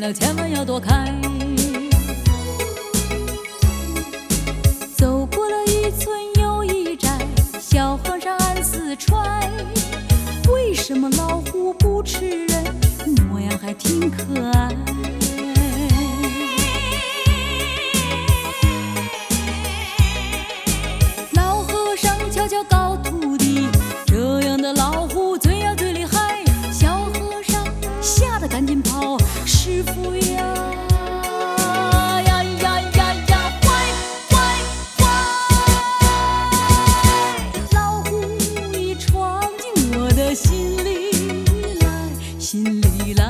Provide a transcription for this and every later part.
了千万要躲开。走过了一村又一寨，小和尚暗自揣，为什么老虎不吃人，模样还挺可爱。老和尚悄悄告徒弟，这样的老虎最呀最厉害。小和尚吓得赶紧跑，师傅呀呀呀呀呀，坏坏坏！老虎已闯进我的心里来，心里来。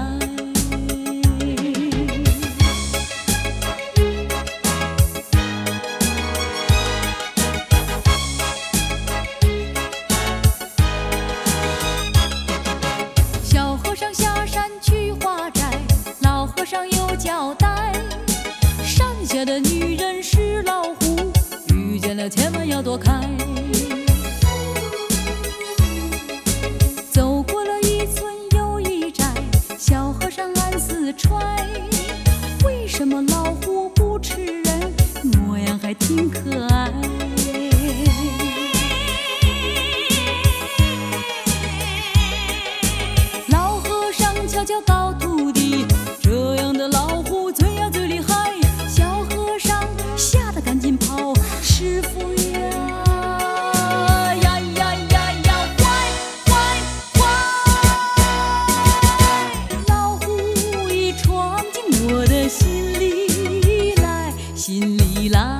小和尚下山去化斋，老和尚有交代，山下的女人是老虎，遇见了千万要躲开。走过了一村又一寨，小和尚暗自揣，为什么老虎不吃人，模样还挺可爱。老和尚悄悄告徒弟，这样的老虎最呀最厉害。小和尚吓得赶紧跑，师傅呀呀呀呀呀，坏坏坏！老虎已闯进我的心里来，心里来。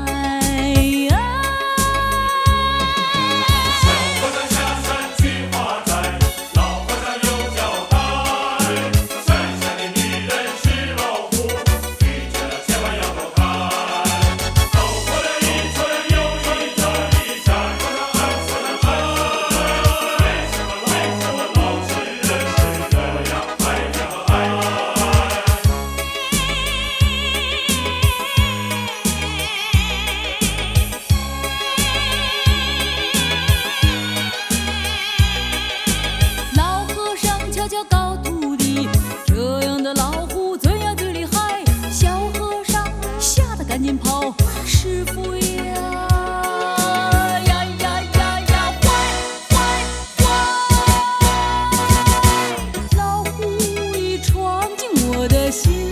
老和尚悄悄告徒弟，这样的老虎最呀最厉害。小和尚吓得赶紧跑，师傅呀呀呀呀呀，坏坏坏！老虎已闯进我的心